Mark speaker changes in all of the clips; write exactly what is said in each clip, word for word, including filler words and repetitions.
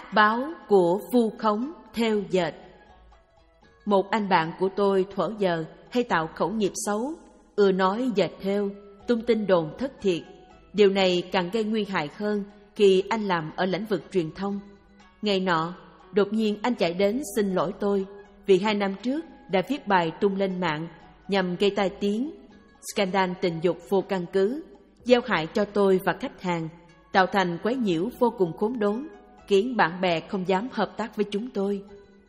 Speaker 1: báo của vu khống thêu dệt. Một anh bạn của tôi thuở giờ hay tạo khẩu nghiệp xấu, ưa nói dệt thêu, tung tin đồn thất thiệt. Điều này càng gây nguy hại hơn khi anh làm ở lĩnh vực truyền thông. Ngày nọ, đột nhiên anh chạy đến xin lỗi tôi vì hai năm trước đã viết bài tung lên mạng nhằm gây tai tiếng, scandal tình dục vô căn cứ, gieo hại cho tôi và khách hàng, tạo thành quấy nhiễu vô cùng khốn đốn, khiến bạn bè không dám hợp tác với chúng tôi.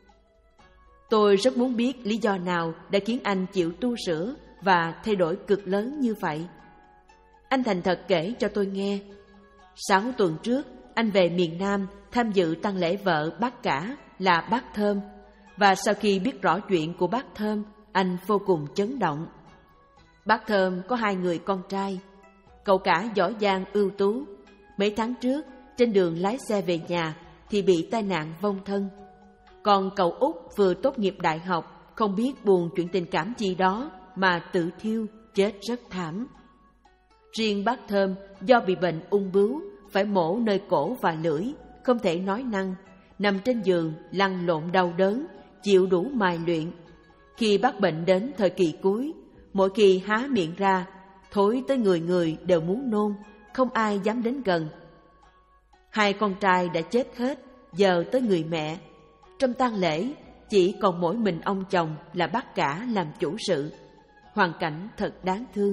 Speaker 1: Tôi rất muốn biết lý do nào đã khiến anh chịu tu sửa và thay đổi cực lớn như vậy. Anh thành thật kể cho tôi nghe. Sáu tuần trước, anh về miền Nam tham dự tang lễ vợ bác cả là bác Thơm, và sau khi biết rõ chuyện của bác Thơm, anh vô cùng chấn động. Bác Thơm có hai người con trai. Cậu cả giỏi giang ưu tú. Mấy tháng trước, trên đường lái xe về nhà thì bị tai nạn vong thân. Còn cậu út vừa tốt nghiệp đại học, không biết buồn chuyện tình cảm gì đó mà tự thiêu, chết rất thảm. Riêng bác Thơm do bị bệnh ung bướu, phải mổ nơi cổ và lưỡi, không thể nói năng, nằm trên giường lăn lộn đau đớn, chịu đủ mài luyện. Khi bác bệnh đến thời kỳ cuối, mỗi khi há miệng ra, thối tới người người đều muốn nôn, không ai dám đến gần. Hai con trai đã chết hết, giờ tới người mẹ. Trong tang lễ, chỉ còn mỗi mình ông chồng là bác cả làm chủ sự. Hoàn cảnh thật đáng thương.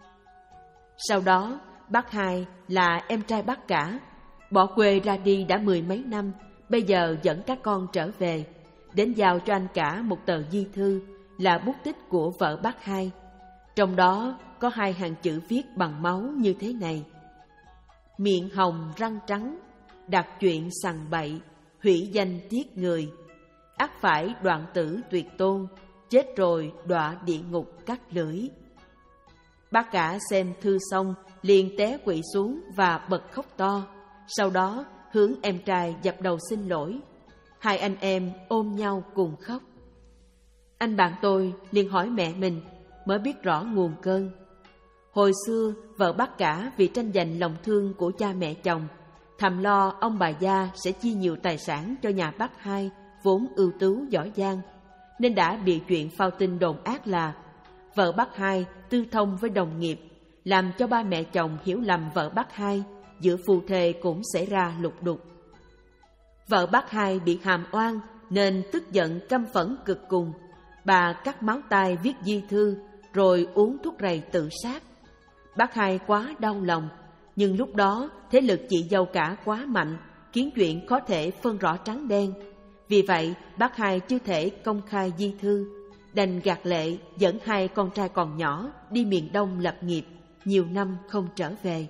Speaker 1: Sau đó, bác hai là em trai bác cả, bỏ quê ra đi đã mười mấy năm, bây giờ dẫn các con trở về, đến giao cho anh cả một tờ di thư là bút tích của vợ bác hai. Trong đó có hai hàng chữ viết bằng máu như thế này: miệng hồng răng trắng, đặt chuyện sằng bậy, hủy danh tiếc người, ắt phải đoạn tử tuyệt tôn, chết rồi đọa địa ngục cắt lưỡi. Bác cả xem thư xong liền té quỵ xuống và bật khóc to, sau đó hướng em trai dập đầu xin lỗi. Hai anh em ôm nhau cùng khóc. Anh bạn tôi liền hỏi mẹ mình, mới biết rõ nguồn cơn. Hồi xưa vợ bác cả vì tranh giành lòng thương của cha mẹ chồng, thầm lo ông bà gia sẽ chia nhiều tài sản cho nhà bác hai vốn ưu tú giỏi giang, nên đã bịa chuyện phao tin đồn ác là vợ bác hai tư thông với đồng nghiệp, làm cho ba mẹ chồng hiểu lầm vợ bác hai, giữa phù thề cũng xảy ra lục đục. Vợ bác hai bị hàm oan nên tức giận căm phẫn cực cùng, bà cắt máu tai viết di thư rồi uống thuốc rầy tự sát. Bác hai quá đau lòng, nhưng lúc đó thế lực chị dâu cả quá mạnh, khiến chuyện khó thể phân rõ trắng đen. Vì vậy bác hai chưa thể công khai di thư, đành gạt lệ dẫn hai con trai còn nhỏ đi miền Đông lập nghiệp, nhiều năm không trở về.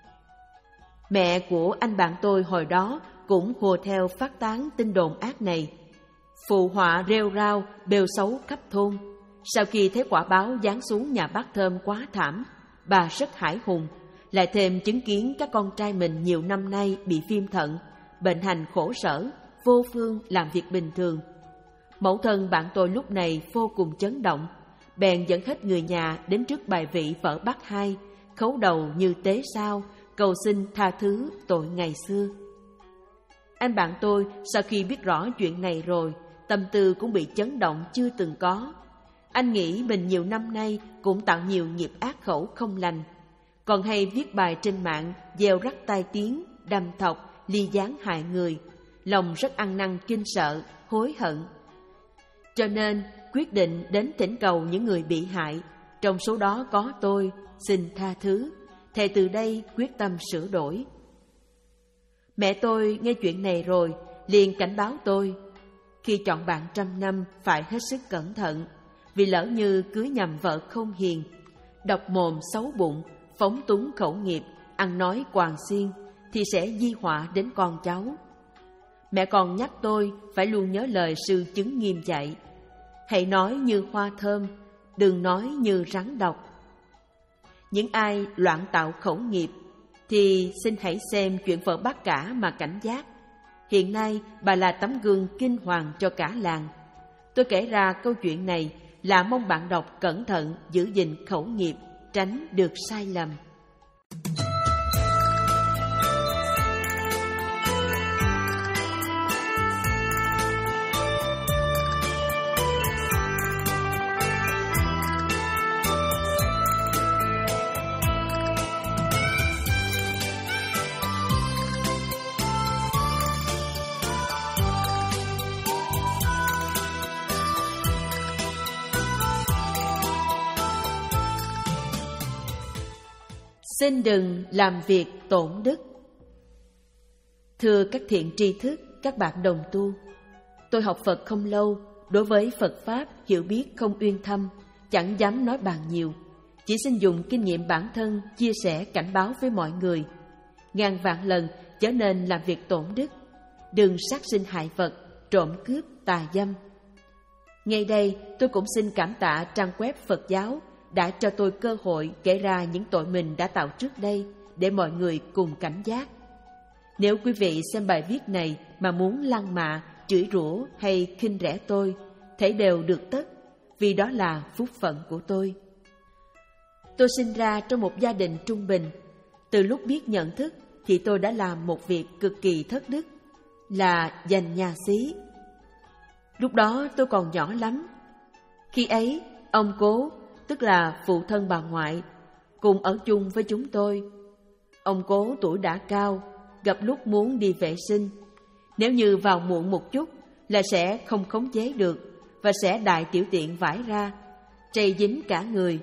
Speaker 1: Mẹ của anh bạn tôi hồi đó cũng hùa theo phát tán tin đồn ác này. Phụ họa rêu rao bêu xấu khắp thôn. Sau khi thấy quả báo giáng xuống nhà bác Thơm quá thảm, bà rất hãi hùng, lại thêm chứng kiến các con trai mình nhiều năm nay bị viêm thận, bệnh hành khổ sở, vô phương làm việc bình thường. Mẫu thân bạn tôi lúc này vô cùng chấn động, bèn dẫn hết người nhà đến trước bài vị vợ bác hai, khấu đầu như tế sao, cầu xin tha thứ tội ngày xưa. Anh bạn tôi sau khi biết rõ chuyện này rồi, tâm tư cũng bị chấn động chưa từng có. Anh nghĩ mình nhiều năm nay cũng tạo nhiều nghiệp ác khẩu không lành, còn hay viết bài trên mạng gieo rắc tai tiếng, đâm thọc, ly gián hại người, lòng rất ăn năn kinh sợ, hối hận. Cho nên quyết định đến thỉnh cầu những người bị hại, trong số đó có tôi, xin tha thứ, thề từ đây quyết tâm sửa đổi. Mẹ tôi nghe chuyện này rồi liền cảnh báo tôi, khi chọn bạn trăm năm phải hết sức cẩn thận, vì lỡ như cưới nhầm vợ không hiền, độc mồm xấu bụng, phóng túng khẩu nghiệp, ăn nói quàng xiên thì sẽ di họa đến con cháu. Mẹ còn nhắc tôi phải luôn nhớ lời sư chứng nghiêm dạy: hãy nói như hoa thơm, đừng nói như rắn độc. Những ai loạn tạo khẩu nghiệp thì xin hãy xem chuyện vợ bác cả mà cảnh giác. Hiện nay bà là tấm gương kinh hoàng cho cả làng. Tôi kể ra câu chuyện này là mong bạn đọc cẩn thận giữ gìn khẩu nghiệp, tránh được sai lầm. Xin đừng làm việc tổn đức. Thưa các thiện tri thức, các bạn đồng tu, tôi học Phật không lâu, đối với Phật Pháp hiểu biết không uyên thâm, chẳng dám nói bàn nhiều, chỉ xin dùng kinh nghiệm bản thân chia sẻ cảnh báo với mọi người. Ngàn vạn lần chớ nên làm việc tổn đức, đừng sát sinh hại vật, trộm cướp, tà dâm. Ngay đây tôi cũng xin cảm tạ trang web Phật giáo đã cho tôi cơ hội kể ra những tội mình đã tạo trước đây để mọi người cùng cảnh giác. Nếu quý vị xem bài viết này mà muốn lăng mạ, chửi rủa hay khinh rẻ tôi, thể đều được tất, vì đó là phúc phận của tôi. Tôi sinh ra trong một gia đình trung bình. Từ lúc biết nhận thức thì tôi đã làm một việc cực kỳ thất đức, là giành nhà xí. Lúc đó tôi còn nhỏ lắm. Khi ấy, ông Cố, tức là phụ thân bà ngoại, cùng ở chung với chúng tôi. Ông Cố tuổi đã cao, gặp lúc muốn đi vệ sinh. Nếu như vào muộn một chút là sẽ không khống chế được và sẽ đại tiểu tiện vãi ra, trầy dính cả người.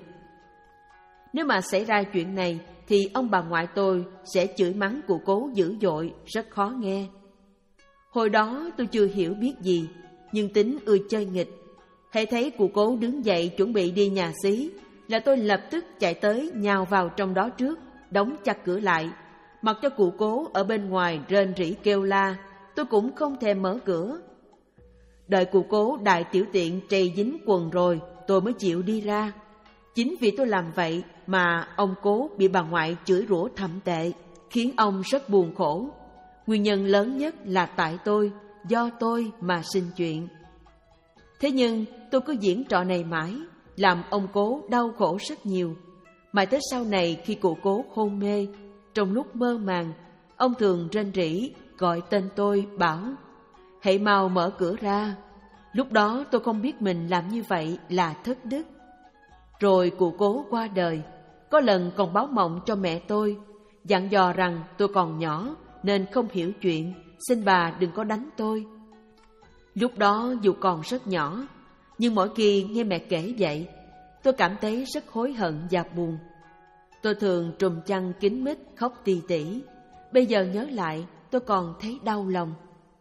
Speaker 1: Nếu mà xảy ra chuyện này thì ông bà ngoại tôi sẽ chửi mắng cụ Cố dữ dội, rất khó nghe. Hồi đó tôi chưa hiểu biết gì, nhưng tính ưa chơi nghịch. Hễ thấy cụ Cố đứng dậy chuẩn bị đi nhà xí là tôi lập tức chạy tới nhào vào trong đó trước, đóng chặt cửa lại, mặc cho cụ Cố ở bên ngoài rên rỉ kêu la, tôi cũng không thèm mở cửa. Đợi cụ Cố đại tiểu tiện trầy dính quần rồi, tôi mới chịu đi ra. Chính vì tôi làm vậy mà ông Cố bị bà ngoại chửi rủa thậm tệ, khiến ông rất buồn khổ. Nguyên nhân lớn nhất là tại tôi, do tôi mà sinh chuyện. Thế nhưng tôi cứ diễn trò này mãi, làm ông Cố đau khổ rất nhiều. Mãi tới sau này khi cụ Cố hôn mê, trong lúc mơ màng, ông thường rên rỉ gọi tên tôi, bảo: hãy mau mở cửa ra. Lúc đó tôi không biết mình làm như vậy là thất đức. Rồi cụ Cố qua đời, có lần còn báo mộng cho mẹ tôi, dặn dò rằng tôi còn nhỏ nên không hiểu chuyện, xin bà đừng có đánh tôi. Lúc đó dù còn rất nhỏ, nhưng mỗi khi nghe mẹ kể vậy, tôi cảm thấy rất hối hận và buồn. Tôi thường trùm chăn kín mít khóc tỉ tỉ. Bây giờ nhớ lại tôi còn thấy đau lòng.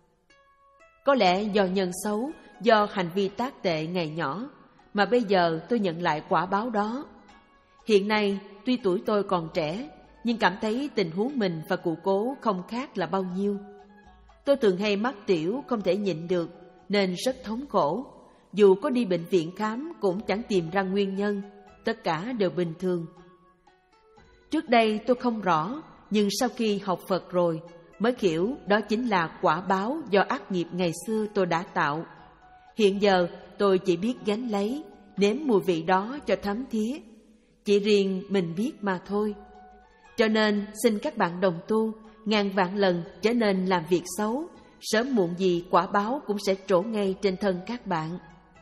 Speaker 1: Có lẽ do nhân xấu, do hành vi tác tệ ngày nhỏ mà bây giờ tôi nhận lại quả báo đó. Hiện nay tuy tuổi tôi còn trẻ, nhưng cảm thấy tình huống mình và cụ Cố không khác là bao nhiêu. Tôi thường hay mắc tiểu không thể nhịn được nên rất thống khổ. Dù có đi bệnh viện khám cũng chẳng tìm ra nguyên nhân, tất cả đều bình thường. Trước đây tôi không rõ, nhưng sau khi học Phật rồi mới hiểu đó chính là quả báo do ác nghiệp ngày xưa tôi đã tạo. Hiện giờ tôi chỉ biết gánh lấy, nếm mùi vị đó cho thấm thía. Chỉ riêng mình biết mà thôi. Cho nên xin các bạn đồng tu ngàn vạn lần trở nên làm việc xấu, sớm muộn gì quả báo cũng sẽ trổ ngay trên thân các bạn.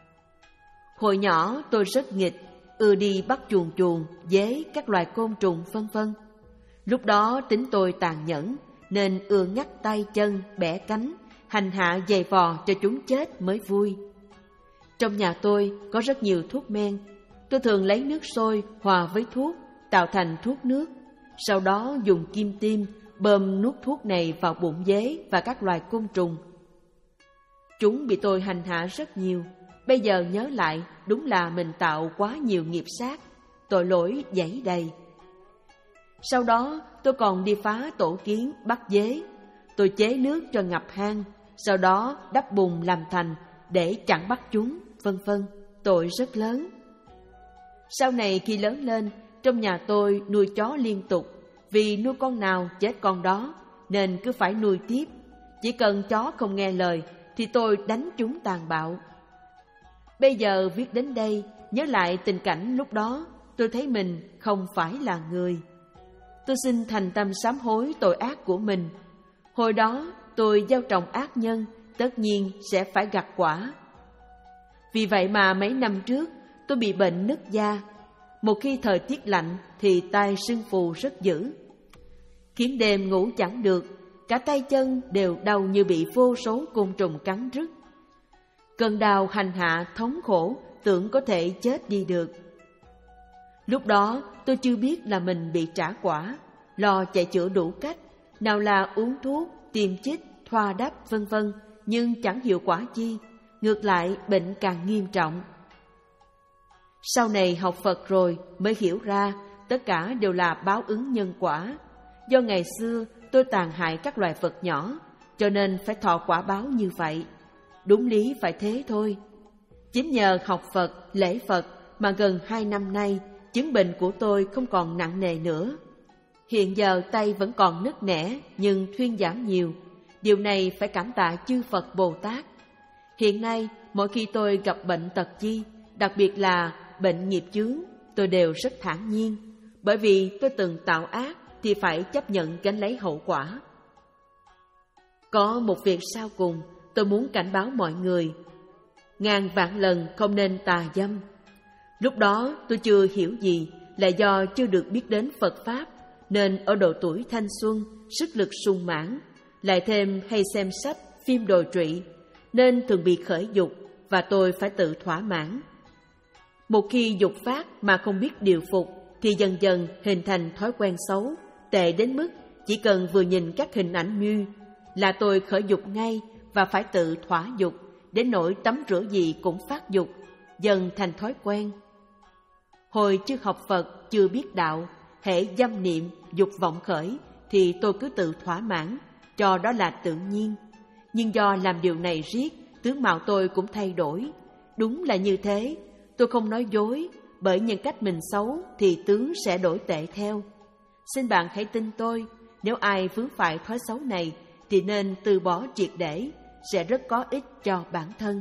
Speaker 1: Hồi nhỏ tôi rất nghịch, ưa đi bắt chuồn chuồn, dế, các loài côn trùng vân vân. Lúc đó tính tôi tàn nhẫn nên ưa ngắt tay chân, bẻ cánh, hành hạ giày vò cho chúng chết mới vui. Trong nhà tôi có rất nhiều thuốc men. Tôi thường lấy nước sôi hòa với thuốc, tạo thành thuốc nước. Sau đó dùng kim tiêm bơm nuốt thuốc này vào bụng dế và các loài côn trùng. Chúng bị tôi hành hạ rất nhiều. Bây giờ nhớ lại đúng là mình tạo quá nhiều nghiệp sát, tội lỗi dẫy đầy. Sau đó tôi còn đi phá tổ kiến bắt dế. Tôi chế nước cho ngập hang, sau đó đắp bùn làm thành để chặn bắt chúng, vân vân. Tội rất lớn. Sau này khi lớn lên, trong nhà tôi nuôi chó liên tục. Vì nuôi con nào chết con đó nên cứ phải nuôi tiếp. Chỉ cần chó không nghe lời thì tôi đánh chúng tàn bạo. Bây giờ viết đến đây, nhớ lại tình cảnh lúc đó, tôi thấy mình không phải là người. Tôi xin thành tâm sám hối tội ác của mình. Hồi đó tôi gieo trồng ác nhân, tất nhiên sẽ phải gặt quả. Vì vậy mà mấy năm trước tôi bị bệnh nứt da. Một khi thời tiết lạnh thì tai sưng phù rất dữ, khiến đêm ngủ chẳng được, cả tay chân đều đau như bị vô số côn trùng cắn rứt. Cơn đau hành hạ thống khổ, tưởng có thể chết đi được. Lúc đó tôi chưa biết là mình bị trả quả, lo chạy chữa đủ cách, nào là uống thuốc, tiêm chích, thoa đắp vân vân, nhưng chẳng hiệu quả chi, ngược lại bệnh càng nghiêm trọng. Sau này học Phật rồi mới hiểu ra tất cả đều là báo ứng nhân quả. Do ngày xưa tôi tàn hại các loài vật nhỏ, cho nên phải thọ quả báo như vậy. Đúng lý phải thế thôi. Chính nhờ học Phật, lễ Phật mà gần hai năm nay chứng bệnh của tôi không còn nặng nề nữa. Hiện giờ tay vẫn còn nứt nẻ nhưng thuyên giảm nhiều. Điều này phải cảm tạ chư Phật Bồ Tát. Hiện nay mỗi khi tôi gặp bệnh tật chi, đặc biệt là bệnh nghiệp chướng, tôi đều rất thản nhiên. Bởi vì tôi từng tạo ác thì phải chấp nhận gánh lấy hậu quả. Có một việc sau cùng tôi muốn cảnh báo mọi người. Ngàn vạn lần không nên tà dâm. Lúc đó tôi chưa hiểu gì, là do chưa được biết đến Phật Pháp, nên ở độ tuổi thanh xuân, sức lực sung mãn, lại thêm hay xem sách, phim đồi trụy, nên thường bị khởi dục và tôi phải tự thỏa mãn. Một khi dục phát mà không biết điều phục thì dần dần hình thành thói quen xấu, tệ đến mức chỉ cần vừa nhìn các hình ảnh như là tôi khởi dục ngay và phải tự thỏa dục, đến nỗi tắm rửa gì cũng phát dục, dần thành thói quen. Hồi chưa học Phật, chưa biết đạo, hễ dâm niệm, dục vọng khởi thì tôi cứ tự thỏa mãn, cho đó là tự nhiên. Nhưng do làm điều này riết, tướng mạo tôi cũng thay đổi. Đúng là như thế, tôi không nói dối, bởi nhân cách mình xấu thì tướng sẽ đổi tệ theo. Xin bạn hãy tin tôi, nếu ai vướng phải thói xấu này thì nên từ bỏ triệt để, sẽ rất có ích cho bản thân.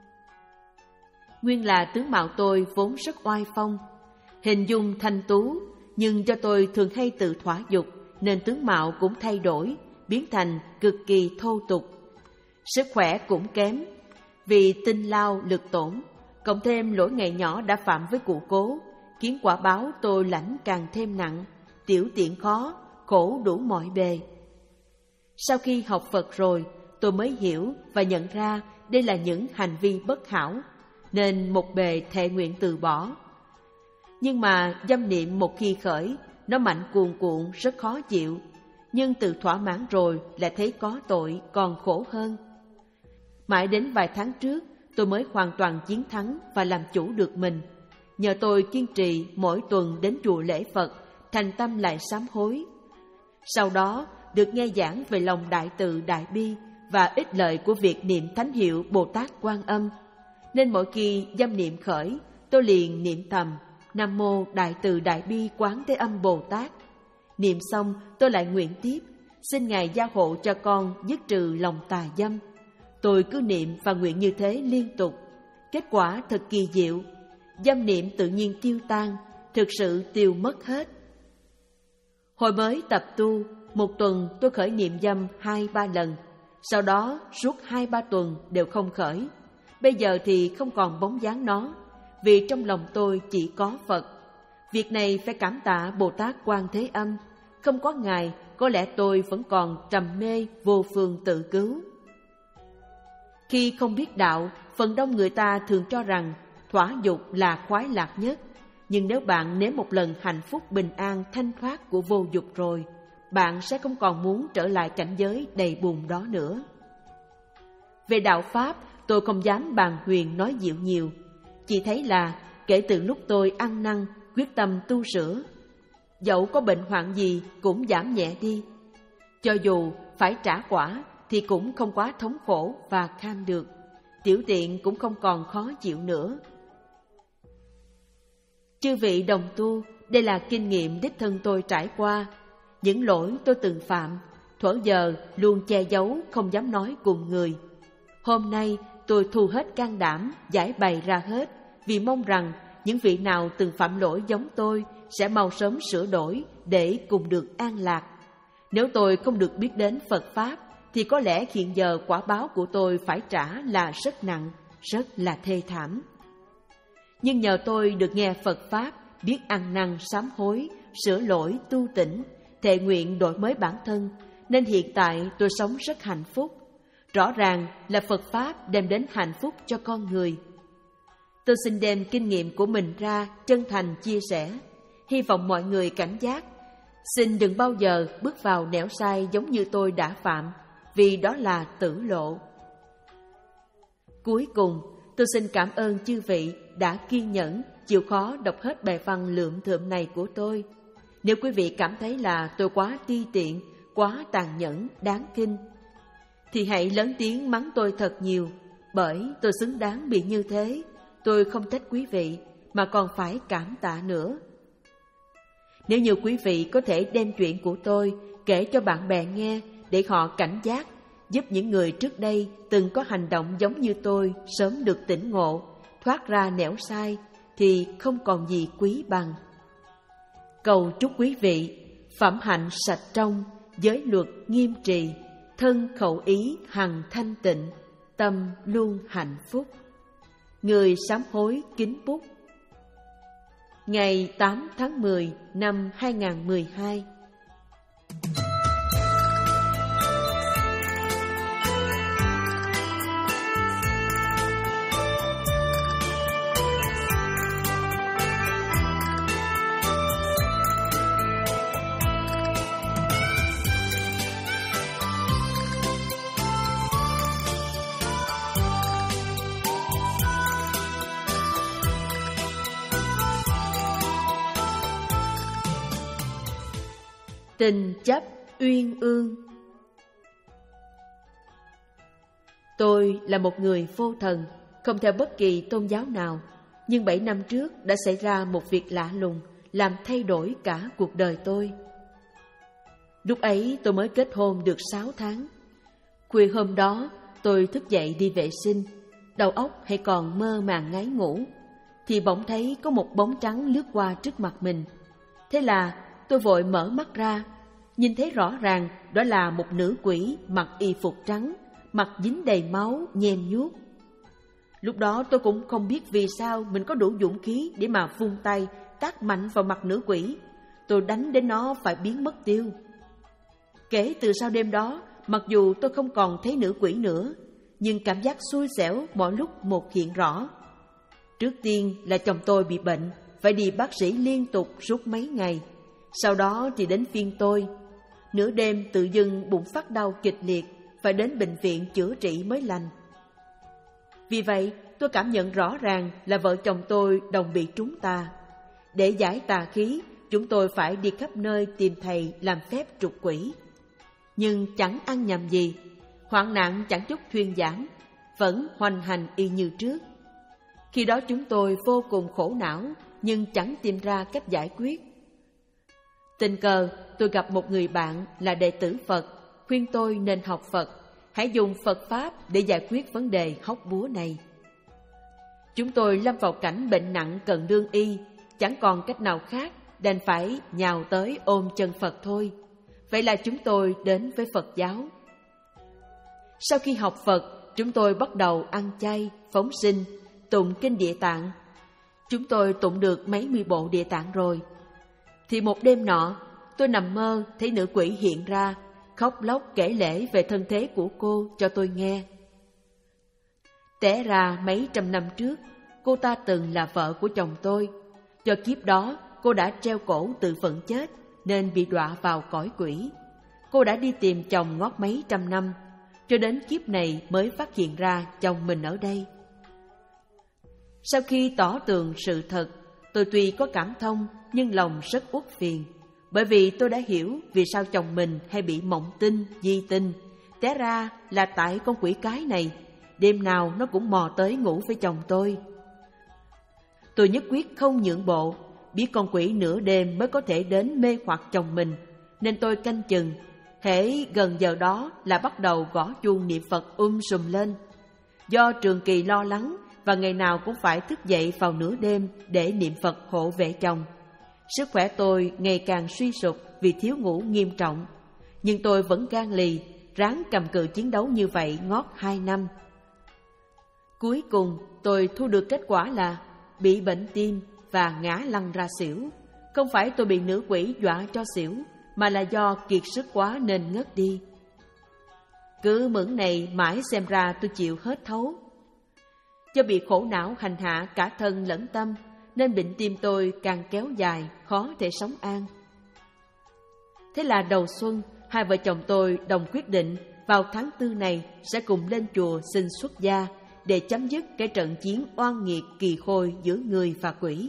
Speaker 1: Nguyên là tướng mạo tôi vốn rất oai phong, hình dung thanh tú, nhưng do tôi thường hay tự thỏa dục nên tướng mạo cũng thay đổi, biến thành cực kỳ thô tục. Sức khỏe cũng kém, vì tinh lao lực tổn, cộng thêm lỗi ngày nhỏ đã phạm với cụ cố, khiến quả báo tôi lãnh càng thêm nặng, tiểu tiện khó, khổ đủ mọi bề. Sau khi học Phật rồi, tôi mới hiểu và nhận ra đây là những hành vi bất hảo, nên một bề thệ nguyện từ bỏ. Nhưng mà dâm niệm một khi khởi, nó mạnh cuồn cuộn rất khó chịu, nhưng tự thỏa mãn rồi lại thấy có tội còn khổ hơn. Mãi đến vài tháng trước, tôi mới hoàn toàn chiến thắng và làm chủ được mình. Nhờ tôi kiên trì mỗi tuần đến chùa lễ Phật, thành tâm lại sám hối. Sau đó được nghe giảng về lòng đại từ đại bi và ích lợi của việc niệm thánh hiệu Bồ Tát Quan Âm, nên mỗi khi dâm niệm khởi, tôi liền niệm thầm Nam mô Đại từ Đại bi Quán Thế Âm Bồ Tát. Niệm xong tôi lại nguyện tiếp, xin Ngài gia hộ cho con dứt trừ lòng tà dâm. Tôi cứ niệm và nguyện như thế liên tục. Kết quả thật kỳ diệu, dâm niệm tự nhiên tiêu tan, thực sự tiêu mất hết. Hồi mới tập tu, một tuần tôi khởi niệm dâm hai ba lần, sau đó suốt hai ba tuần đều không khởi. Bây giờ thì không còn bóng dáng nó, vì trong lòng tôi chỉ có Phật. Việc này phải cảm tạ Bồ Tát Quan Thế Âm. Không có Ngài, có lẽ tôi vẫn còn trầm mê vô phương tự cứu. Khi không biết đạo, phần đông người ta thường cho rằng thỏa dục là khoái lạc nhất. Nhưng nếu bạn nếm một lần hạnh phúc bình an thanh thoát của vô dục rồi, bạn sẽ không còn muốn trở lại cảnh giới đầy bùn đó nữa. Về đạo Pháp, tôi không dám bàn huyền nói dịu nhiều. Chỉ thấy là kể từ lúc tôi ăn năn, quyết tâm tu sửa, dẫu có bệnh hoạn gì cũng giảm nhẹ đi. Cho dù phải trả quả thì cũng không quá thống khổ và kham được, tiểu tiện cũng không còn khó chịu nữa. Chư vị đồng tu, đây là kinh nghiệm đích thân tôi trải qua. Những lỗi tôi từng phạm, thuở giờ luôn che giấu không dám nói cùng người. Hôm nay tôi thu hết can đảm giải bày ra hết, vì mong rằng những vị nào từng phạm lỗi giống tôi sẽ mau sớm sửa đổi để cùng được an lạc. Nếu tôi không được biết đến Phật Pháp thì có lẽ hiện giờ quả báo của tôi phải trả là rất nặng, rất là thê thảm. Nhưng nhờ tôi được nghe Phật Pháp, biết ăn năn sám hối, sửa lỗi tu tỉnh, thệ nguyện đổi mới bản thân, nên hiện tại tôi sống rất hạnh phúc. Rõ ràng là Phật Pháp đem đến hạnh phúc cho con người. Tôi xin đem kinh nghiệm của mình ra chân thành chia sẻ, Hy vọng mọi người cảnh giác. Xin đừng bao giờ bước vào nẻo sai giống như tôi đã phạm, vì đó là tử lộ. Cuối cùng, tôi xin cảm ơn chư vị đã kiên nhẫn, chịu khó đọc hết bài văn lượm thượm này của tôi. Nếu quý vị cảm thấy là tôi quá ti tiện, quá tàn nhẫn, đáng khinh, thì hãy lớn tiếng mắng tôi thật nhiều, bởi tôi xứng đáng bị như thế. Tôi không trách quý vị, mà còn phải cảm tạ nữa. Nếu như quý vị có thể đem chuyện của tôi kể cho bạn bè nghe để họ cảnh giác, giúp những người trước đây từng có hành động giống như tôi sớm được tỉnh ngộ, thoát ra nẻo sai, thì không còn gì quý bằng. Cầu chúc quý vị phẩm hạnh sạch trong, giới luật nghiêm trì, thân khẩu ý hằng thanh tịnh, tâm luôn hạnh phúc. Người sám hối kính bút. Ngày tám tháng mười năm hai nghìn không trăm mười hai. Tình chấp uyên ương. Tôi là một người vô thần, không theo bất kỳ tôn giáo nào, nhưng bảy năm trước đã xảy ra một việc lạ lùng làm thay đổi cả cuộc đời tôi. Lúc ấy tôi mới kết hôn được sáu tháng. Khuya hôm đó tôi thức dậy đi vệ sinh, đầu óc hay còn mơ màng ngáy ngủ, thì bỗng thấy có một bóng trắng lướt qua trước mặt mình. Thế là tôi vội mở mắt ra, nhìn thấy rõ ràng đó là một nữ quỷ mặc y phục trắng, mặt dính đầy máu, nhem nhuốc. Lúc đó tôi cũng không biết vì sao mình có đủ dũng khí để mà vung tay tát mạnh vào mặt nữ quỷ. Tôi đánh đến nó phải biến mất tiêu. Kể từ sau đêm đó, mặc dù tôi không còn thấy nữ quỷ nữa, nhưng cảm giác xui xẻo mọi lúc một hiện rõ. Trước tiên là chồng tôi bị bệnh, phải đi bác sĩ liên tục suốt mấy ngày. Sau đó thì đến phiên tôi. Nửa đêm tự dưng bụng phát đau kịch liệt, phải đến bệnh viện chữa trị mới lành. Vì vậy, tôi cảm nhận rõ ràng là vợ chồng tôi đồng bị trúng tà. Để giải tà khí, chúng tôi phải đi khắp nơi tìm thầy làm phép trục quỷ. Nhưng chẳng ăn nhầm gì, hoạn nạn chẳng chút thuyên giảm, vẫn hoành hành y như trước. Khi đó chúng tôi vô cùng khổ não, nhưng chẳng tìm ra cách giải quyết. Tình cờ tôi gặp một người bạn là đệ tử Phật, khuyên tôi nên học Phật, hãy dùng Phật Pháp để giải quyết vấn đề hóc búa này. Chúng tôi lâm vào cảnh bệnh nặng cần đương y, chẳng còn cách nào khác, đành phải nhào tới ôm chân Phật thôi. Vậy là chúng tôi đến với Phật giáo. Sau khi học Phật, chúng tôi bắt đầu ăn chay, phóng sinh, tụng kinh Địa Tạng. Chúng tôi tụng được mấy mươi bộ Địa Tạng rồi. Thì một đêm nọ, tôi nằm mơ thấy nữ quỷ hiện ra, khóc lóc kể lể về thân thế của cô cho tôi nghe. Té ra mấy trăm năm trước, cô ta từng là vợ của chồng tôi. Do kiếp đó, cô đã treo cổ tự vận chết, nên bị đọa vào cõi quỷ. Cô đã đi tìm chồng ngót mấy trăm năm, cho đến kiếp này mới phát hiện ra chồng mình ở đây. Sau khi tỏ tường sự thật, tôi tuy có cảm thông, nhưng lòng rất uất phiền, bởi vì tôi đã hiểu vì sao chồng mình hay bị mộng tinh, di tinh. Té ra là tại con quỷ cái này, đêm nào nó cũng mò tới ngủ với chồng tôi. Tôi nhất quyết không nhượng bộ, biết con quỷ nửa đêm mới có thể đến mê hoặc chồng mình, nên tôi canh chừng. Hễ gần giờ đó là bắt đầu gõ chuông niệm Phật um sùm lên. Do trường kỳ lo lắng và ngày nào cũng phải thức dậy vào nửa đêm để niệm Phật hộ vệ chồng, sức khỏe tôi ngày càng suy sụp vì thiếu ngủ nghiêm trọng. Nhưng tôi vẫn gan lì, ráng cầm cự chiến đấu như vậy ngót hai năm. Cuối cùng tôi thu được kết quả là bị bệnh tim và ngã lăn ra xỉu. Không phải tôi bị nữ quỷ dọa cho xỉu, mà là do kiệt sức quá nên ngất đi. Cứ mượn này mãi xem ra tôi chịu hết thấu. Do bị khổ não hành hạ cả thân lẫn tâm, nên bệnh tim tôi càng kéo dài, khó thể sống an. Thế là đầu xuân, hai vợ chồng tôi đồng quyết định vào tháng tư này sẽ cùng lên chùa xin xuất gia để chấm dứt cái trận chiến oan nghiệt kỳ khôi giữa người và quỷ.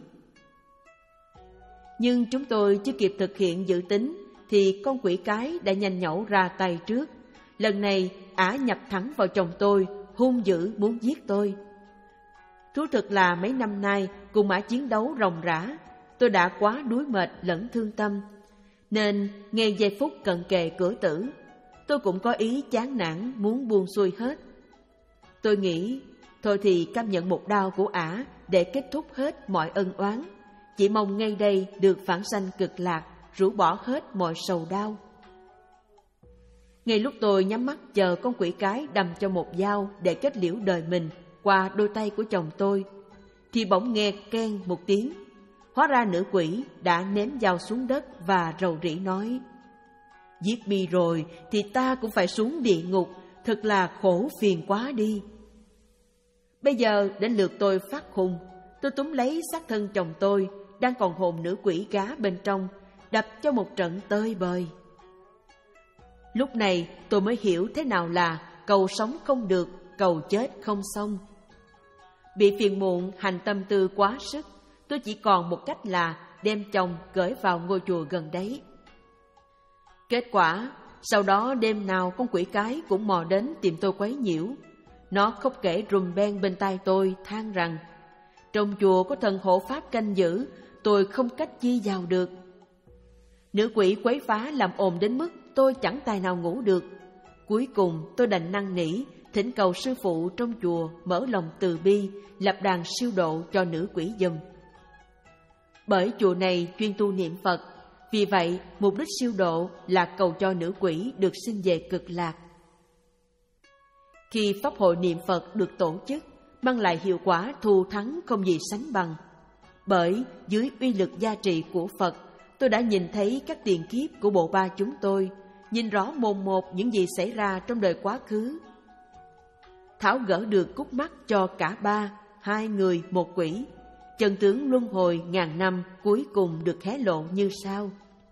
Speaker 1: Nhưng chúng tôi chưa kịp thực hiện dự tính thì con quỷ cái đã nhanh nhẩu ra tay trước. Lần này ả nhập thẳng vào chồng tôi, hung dữ muốn giết tôi. Thú thực là mấy năm nay cùng ả chiến đấu ròng rã, tôi đã quá đuối mệt lẫn thương tâm, nên ngay giây phút cận kề cửa tử, tôi cũng có ý chán nản muốn buông xuôi hết. Tôi nghĩ thôi thì cam nhận một đau của ả để kết thúc hết mọi ân oán, chỉ mong ngay đây được vãng sanh cực lạc, rũ bỏ hết mọi sầu đau. Ngay lúc tôi nhắm mắt chờ con quỷ cái đâm cho một dao để kết liễu đời mình qua đôi tay của chồng tôi, thì bỗng nghe keng một tiếng. Hóa ra nữ quỷ đã ném dao xuống đất và rầu rĩ nói: giết mi rồi thì ta cũng phải xuống địa ngục, thật là khổ phiền quá đi. Bây giờ đến lượt tôi phát khùng, tôi túm lấy xác thân chồng tôi đang còn hồn nữ quỷ gá bên trong, đập cho một trận tơi bời. Lúc này tôi mới hiểu thế nào là cầu sống không được, cầu chết không xong. Bị phiền muộn hành tâm tư quá sức, tôi chỉ còn một cách là đem chồng gửi vào ngôi chùa gần đấy. Kết quả, sau đó đêm nào con quỷ cái cũng mò đến tìm tôi quấy nhiễu. Nó khóc kể rùm beng bên tai tôi, than rằng trong chùa có thần hộ pháp canh giữ, tôi không cách chi vào được. Nữ quỷ quấy phá làm ồn đến mức tôi chẳng tài nào ngủ được. Cuối cùng tôi đành năn nỉ, thỉnh cầu sư phụ trong chùa mở lòng từ bi, lập đàn siêu độ cho nữ quỷ giùm. Bởi chùa này chuyên tu niệm Phật, vì vậy mục đích siêu độ là cầu cho nữ quỷ được sinh về cực lạc. Khi pháp hội niệm Phật được tổ chức, mang lại hiệu quả thù thắng không gì sánh bằng. Bởi dưới uy lực gia trị của Phật, tôi đã nhìn thấy các tiền kiếp của bộ ba chúng tôi, nhìn rõ mồn một những gì xảy ra trong đời quá khứ. Tháo gỡ được khúc mắc cho cả ba, hai người một quỷ, chân tướng luân hồi ngàn năm cuối cùng được hé lộ như sau.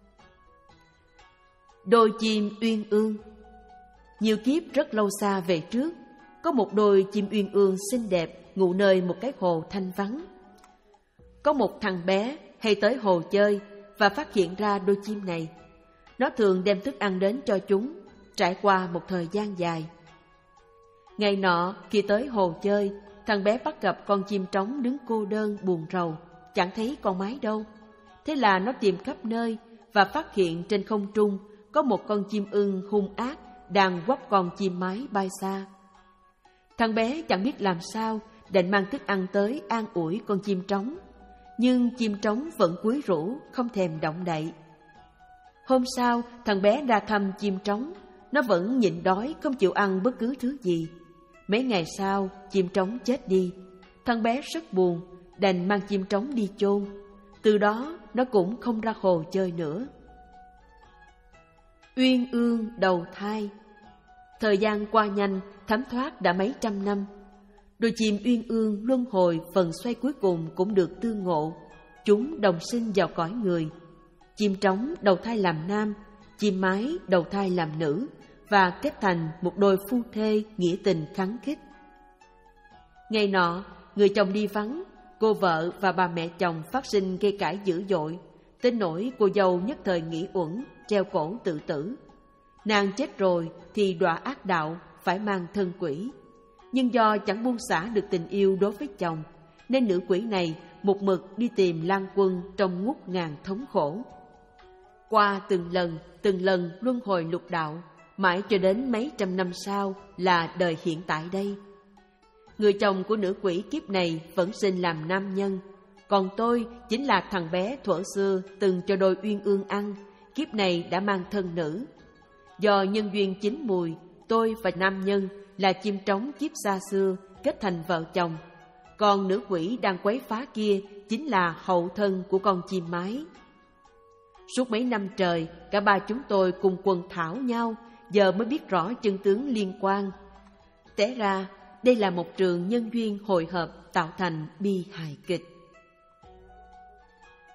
Speaker 1: Đôi chim uyên ương. Nhiều kiếp rất lâu xa về trước, có một đôi chim uyên ương xinh đẹp ngụ nơi một cái hồ thanh vắng. Có một thằng bé hay tới hồ chơi và phát hiện ra đôi chim này. Nó thường đem thức ăn đến cho chúng, trải qua một thời gian dài. Ngày nọ khi tới hồ chơi, thằng bé bắt gặp con chim trống đứng cô đơn buồn rầu, chẳng thấy con mái đâu. Thế là nó tìm khắp nơi và phát hiện trên không trung có một con chim ưng hung ác đang quắp con chim mái bay xa. Thằng bé chẳng biết làm sao, đành mang thức ăn tới an ủi con chim trống. Nhưng chim trống vẫn cúi rũ, không thèm động đậy. Hôm sau, thằng bé ra thăm chim trống. Nó vẫn nhịn đói, không chịu ăn bất cứ thứ gì. Mấy ngày sau, chim trống chết đi. Thằng bé rất buồn, đành mang chim trống đi chôn. Từ đó, nó cũng không ra hồ chơi nữa. Uyên ương đầu thai. Thời gian qua nhanh, thấm thoát đã mấy trăm năm. Đôi chim uyên ương luân hồi phần xoay cuối cùng cũng được tương ngộ. Chúng đồng sinh vào cõi người. Chim trống đầu thai làm nam, chim mái đầu thai làm nữ, và kết thành một đôi phu thê nghĩa tình khăng khít. Ngày nọ, người chồng đi vắng, cô vợ và bà mẹ chồng phát sinh gây cãi dữ dội, tới nỗi cô dâu nhất thời nghĩ uẩn, treo cổ tự tử. Nàng chết rồi thì đọa ác đạo, phải mang thân quỷ. Nhưng do chẳng buông xả được tình yêu đối với chồng, nên nữ quỷ này một mực đi tìm lang quân trong ngút ngàn thống khổ. Qua từng lần, từng lần luân hồi lục đạo, mãi cho đến mấy trăm năm sau là đời hiện tại đây. Người chồng của nữ quỷ kiếp này vẫn sinh làm nam nhân, còn tôi chính là thằng bé thuở xưa từng cho đôi uyên ương ăn, kiếp này đã mang thân nữ. Do nhân duyên chín mùi, tôi và nam nhân là chim trống kiếp xa xưa kết thành vợ chồng, còn nữ quỷ đang quấy phá kia chính là hậu thân của con chim mái. Suốt mấy năm trời, cả ba chúng tôi cùng quần thảo nhau, giờ mới biết rõ chân tướng liên quan. Té ra, đây là một trường nhân duyên hội hợp tạo thành bi hài kịch.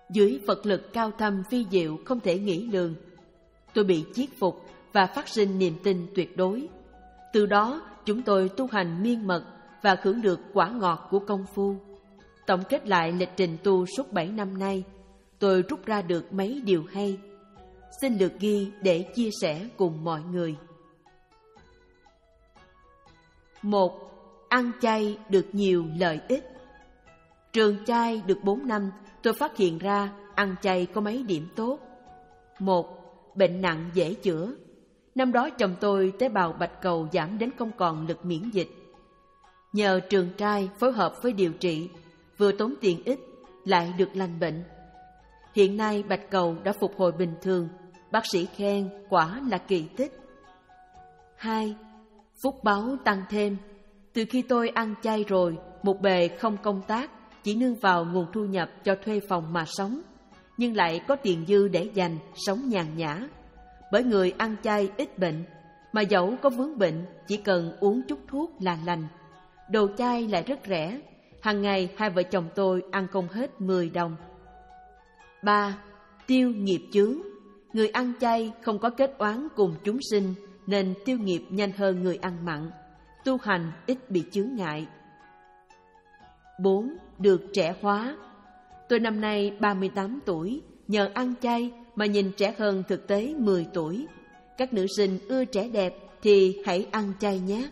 Speaker 1: Dưới Phật lực cao thâm phi diệu không thể nghĩ lường, tôi bị chiết phục và phát sinh niềm tin tuyệt đối. Từ đó chúng tôi tu hành miên mật và hưởng được quả ngọt của công phu. Tổng kết lại lịch trình tu suốt bảy năm nay, tôi rút ra được mấy điều hay. Xin lược ghi để chia sẻ cùng mọi người. Một. Ăn chay được nhiều lợi ích. Trường chay được bốn năm, tôi phát hiện ra ăn chay có mấy điểm tốt. Một. Bệnh nặng dễ chữa. Năm đó chồng tôi tế bào bạch cầu giảm đến không còn lực miễn dịch. Nhờ trường trai phối hợp với điều trị, vừa tốn tiền ít, lại được lành bệnh. Hiện nay bạch cầu đã phục hồi bình thường, bác sĩ khen quả là kỳ tích. Hai. Phúc báu tăng thêm. Từ khi tôi ăn chay rồi, một bề không công tác, chỉ nương vào nguồn thu nhập cho thuê phòng mà sống, nhưng lại có tiền dư để dành, sống nhàn nhã. Bởi người ăn chay ít bệnh, mà dẫu có vướng bệnh, chỉ cần uống chút thuốc là lành. Đồ chay lại rất rẻ, hàng ngày hai vợ chồng tôi ăn không hết mười đồng. Ba. Tiêu nghiệp chướng. Người ăn chay không có kết oán cùng chúng sinh, nên tiêu nghiệp nhanh hơn người ăn mặn, tu hành ít bị chướng ngại. Bốn. Được trẻ hóa. Tôi năm nay ba mươi tám tuổi, nhờ ăn chay mà nhìn trẻ hơn thực tế mười tuổi. Các nữ sinh ưa trẻ đẹp thì hãy ăn chay nhé.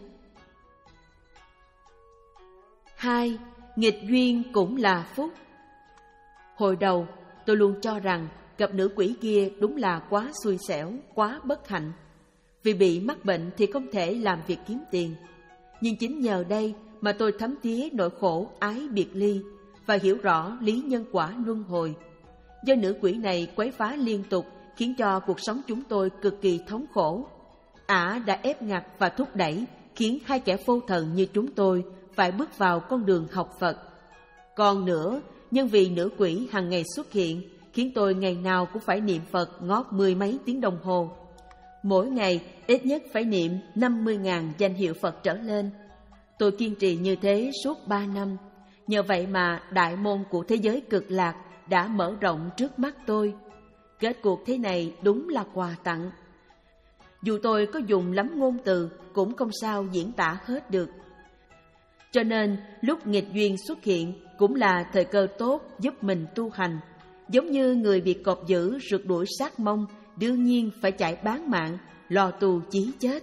Speaker 1: Hai. Nghịch duyên cũng là phúc. Hồi đầu tôi luôn cho rằng gặp nữ quỷ kia đúng là quá xui xẻo, quá bất hạnh. Vì bị mắc bệnh thì không thể làm việc kiếm tiền. Nhưng chính nhờ đây mà tôi thấm thía nỗi khổ ái biệt ly và hiểu rõ lý nhân quả luân hồi. Do nữ quỷ này quấy phá liên tục khiến cho cuộc sống chúng tôi cực kỳ thống khổ. Ả đã ép ngặt và thúc đẩy, khiến hai kẻ vô thần như chúng tôi phải bước vào con đường học Phật. Còn nữa, nhân vì nữ quỷ hàng ngày xuất hiện, khiến tôi ngày nào cũng phải niệm Phật ngót mười mấy tiếng đồng hồ. Mỗi ngày ít nhất phải niệm năm mươi nghìn danh hiệu Phật trở lên. Tôi kiên trì như thế suốt ba năm. Nhờ vậy mà đại môn của thế giới cực lạc đã mở rộng trước mắt tôi. Kết cuộc thế này đúng là quà tặng. Dù tôi có dùng lắm ngôn từ cũng không sao diễn tả hết được. Cho nên lúc nghịch duyên xuất hiện cũng là thời cơ tốt giúp mình tu hành. Giống như người bị cọp dữ rượt đuổi sát mông, đương nhiên phải chạy bán mạng, lo tù chí chết.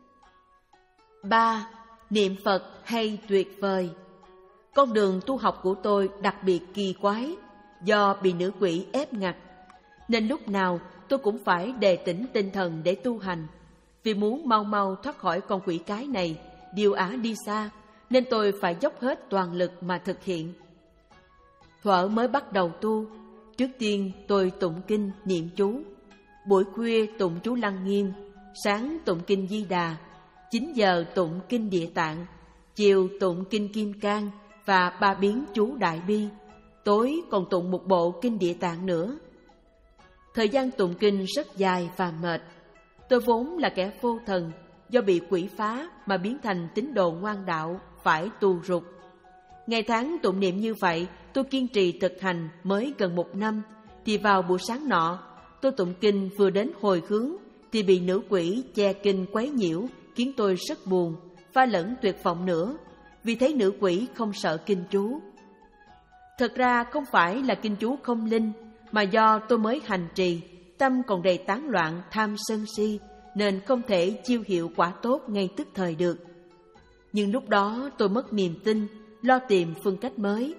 Speaker 1: Ba. Niệm Phật hay tuyệt vời. Con đường tu học của tôi đặc biệt kỳ quái, do bị nữ quỷ ép ngặt, nên lúc nào tôi cũng phải đề tĩnh tinh thần để tu hành. Vì muốn mau mau thoát khỏi con quỷ cái này, điều ả đi xa, nên tôi phải dốc hết toàn lực mà thực hiện. Thuở mới bắt đầu tu, trước tiên tôi tụng kinh niệm chú. Buổi khuya tụng chú Lăng Nghiêm, sáng tụng kinh Di Đà, chín giờ tụng kinh Địa Tạng, chiều tụng kinh Kim Cang và ba biến chú Đại Bi, tối còn tụng một bộ kinh Địa Tạng nữa. Thời gian tụng kinh rất dài và mệt. Tôi vốn là kẻ vô thần, do bị quỷ phá mà biến thành tín đồ ngoan đạo, phải tù rục. Ngày tháng tụng niệm như vậy, tôi kiên trì thực hành mới gần một năm, thì vào buổi sáng nọ, tôi tụng kinh vừa đến hồi hướng, thì bị nữ quỷ che kinh quấy nhiễu, khiến tôi rất buồn, pha lẫn tuyệt vọng nữa, vì thấy nữ quỷ không sợ kinh chú. Thật ra không phải là kinh chú không linh, mà do tôi mới hành trì, tâm còn đầy tán loạn tham sân si, nên không thể chiêu hiệu quả tốt ngay tức thời được. Nhưng lúc đó tôi mất niềm tin, lo tìm phương cách mới.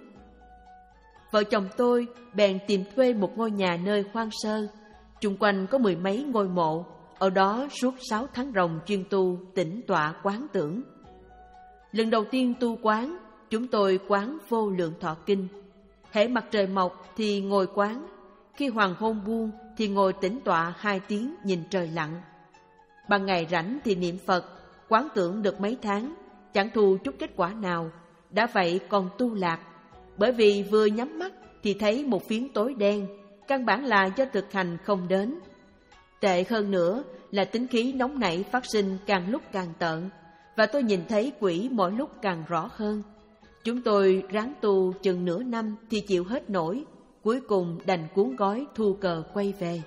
Speaker 1: Vợ chồng tôi bèn tìm thuê một ngôi nhà nơi hoang sơ, chung quanh có mười mấy ngôi mộ, ở đó suốt sáu tháng ròng chuyên tu tĩnh tọa quán tưởng. Lần đầu tiên tu quán, chúng tôi quán Vô Lượng Thọ Kinh. Hễ mặt trời mọc thì ngồi quán, khi hoàng hôn buông thì ngồi tĩnh tọa hai tiếng nhìn trời lặn. Ban ngày rảnh thì niệm Phật, quán tưởng được mấy tháng, chẳng thu chút kết quả nào, đã vậy còn tu lạc. Bởi vì vừa nhắm mắt thì thấy một phiến tối đen, căn bản là do thực hành không đến. Tệ hơn nữa là tính khí nóng nảy phát sinh càng lúc càng tợn, và tôi nhìn thấy quỷ mỗi lúc càng rõ hơn. Chúng tôi ráng tu chừng nửa năm thì chịu hết nổi, cuối cùng đành cuốn gói thu cờ quay về.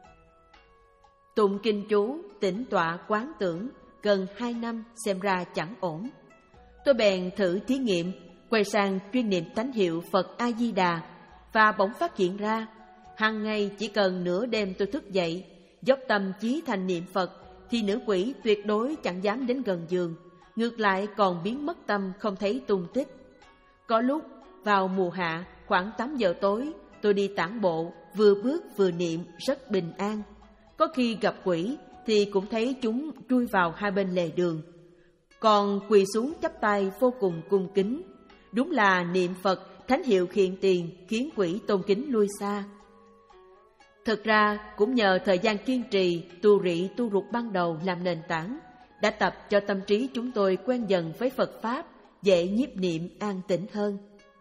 Speaker 1: Tụng kinh chú, tĩnh tọa quán tưởng, gần hai năm xem ra chẳng ổn. Tôi bèn thử thí nghiệm, quay sang chuyên niệm tánh hiệu Phật A-di-đà, và bỗng phát hiện ra, hàng ngày chỉ cần nửa đêm tôi thức dậy, dốc tâm chí thành niệm Phật, thì nữ quỷ tuyệt đối chẳng dám đến gần giường, ngược lại còn biến mất tâm không thấy tung tích. Có lúc vào mùa hạ, khoảng tám giờ tối, tôi đi tản bộ, vừa bước vừa niệm rất bình an. Có khi gặp quỷ thì cũng thấy chúng chui vào hai bên lề đường, còn quỳ xuống chắp tay vô cùng cung kính. Đúng là niệm Phật thánh hiệu hiện tiền, khiến quỷ tôn kính lui xa. Thực ra cũng nhờ thời gian kiên trì, tu rị tu rụt ban đầu làm nền tảng, đã tập cho tâm trí chúng tôi quen dần với Phật Pháp, dễ nhiếp niệm an tĩnh hơn.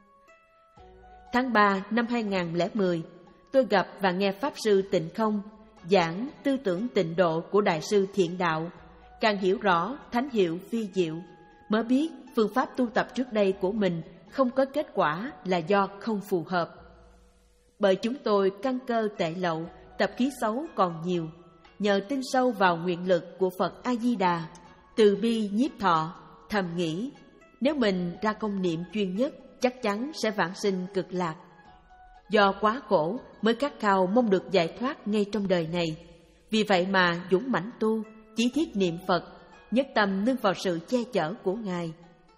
Speaker 1: Tháng ba năm hai nghìn không trăm lẻ mười, tôi gặp và nghe Pháp Sư Tịnh Không giảng tư tưởng tịnh độ của Đại sư Thiện Đạo, càng hiểu rõ thánh hiệu phi diệu, mới biết phương pháp tu tập trước đây của mình không có kết quả là do không phù hợp. Bởi chúng tôi căn cơ tệ lậu, tập khí xấu còn nhiều, nhờ tin sâu vào nguyện lực của Phật A-di-đà, từ bi nhiếp thọ, thầm nghĩ nếu mình ra công niệm chuyên nhất chắc chắn sẽ vãng sinh cực lạc. Do quá khổ mới khát khao mong được giải thoát ngay trong đời này, vì vậy mà dũng mãnh tu, chí thiết niệm Phật, nhất tâm nương vào sự che chở của Ngài.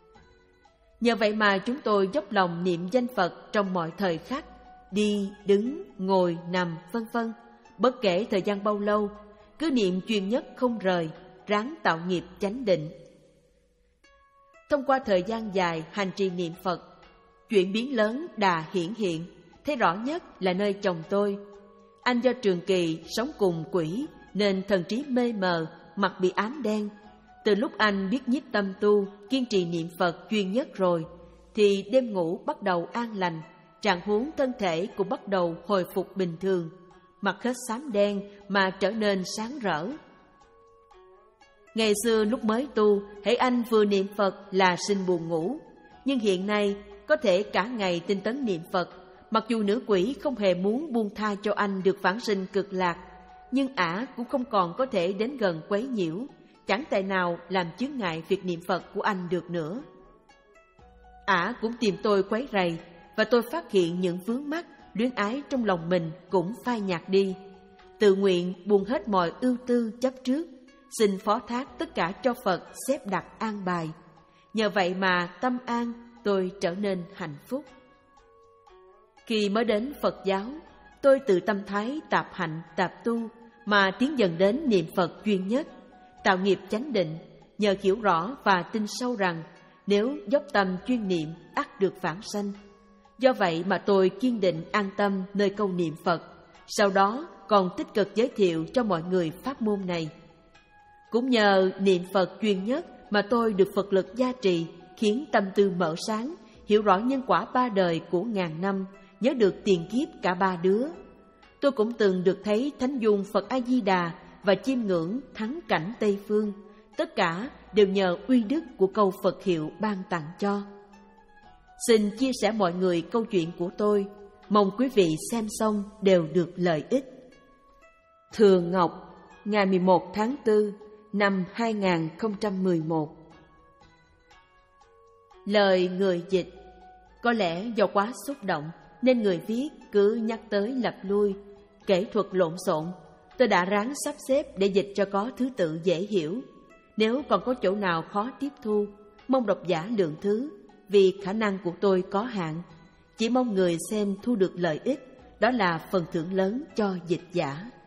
Speaker 1: Nhờ vậy mà chúng tôi dốc lòng niệm danh Phật trong mọi thời khắc, đi, đứng, ngồi, nằm, vân vân, bất kể thời gian bao lâu, cứ niệm chuyên nhất không rời, ráng tạo nghiệp chánh định. Thông qua thời gian dài hành trì niệm Phật, chuyển biến lớn đà hiển hiện, thấy rõ nhất là nơi chồng tôi. Anh do trường kỳ sống cùng quỷ nên thần trí mê mờ, mặt bị ám đen. Từ lúc anh biết nhiếp tâm tu, kiên trì niệm Phật chuyên nhất rồi, thì đêm ngủ bắt đầu an lành, trạng huống thân thể cũng bắt đầu hồi phục bình thường, mặt hết xám đen mà trở nên sáng rỡ. Ngày xưa lúc mới tu, hễ anh vừa niệm Phật là sinh buồn ngủ, nhưng hiện nay có thể cả ngày tinh tấn niệm Phật. Mặc dù nữ quỷ không hề muốn buông tha cho anh được vãng sinh cực lạc, nhưng ả cũng không còn có thể đến gần quấy nhiễu, chẳng tài nào làm chướng ngại việc niệm Phật của anh được nữa. Ả cũng tìm tôi quấy rầy, và tôi phát hiện những vướng mắc, luyến ái trong lòng mình cũng phai nhạt đi. Tự nguyện buông hết mọi ưu tư chấp trước, xin phó thác tất cả cho Phật xếp đặt an bài. Nhờ vậy mà tâm an, tôi trở nên hạnh phúc. Khi mới đến Phật giáo, tôi từ tâm thái tạp hạnh, tạp tu mà tiến dần đến niệm Phật chuyên nhất, tạo nghiệp chánh định, nhờ hiểu rõ và tin sâu rằng nếu dốc tâm chuyên niệm ắt được vãng sanh. Do vậy mà tôi kiên định an tâm nơi câu niệm Phật, sau đó còn tích cực giới thiệu cho mọi người pháp môn này. Cũng nhờ niệm Phật chuyên nhất mà tôi được Phật lực gia trì, khiến tâm tư mở sáng, hiểu rõ nhân quả ba đời của ngàn năm, nhớ được tiền kiếp cả ba đứa. Tôi cũng từng được thấy thánh dung Phật A-di-đà và chiêm ngưỡng thắng cảnh Tây Phương. Tất cả đều nhờ uy đức của câu Phật hiệu ban tặng cho. Xin chia sẻ mọi người câu chuyện của tôi, mong quý vị xem xong đều được lợi ích. Thường Ngọc, ngày mười một tháng tư năm hai nghìn không trăm mười một. Lời người dịch. Có lẽ do quá xúc động nên người viết cứ nhắc tới lặp lui, kỹ thuật lộn xộn. Tôi đã ráng sắp xếp để dịch cho có thứ tự dễ hiểu. Nếu còn có chỗ nào khó tiếp thu, mong độc giả lượng thứ, vì khả năng của tôi có hạn. Chỉ mong người xem thu được lợi ích, đó là phần thưởng lớn cho dịch giả.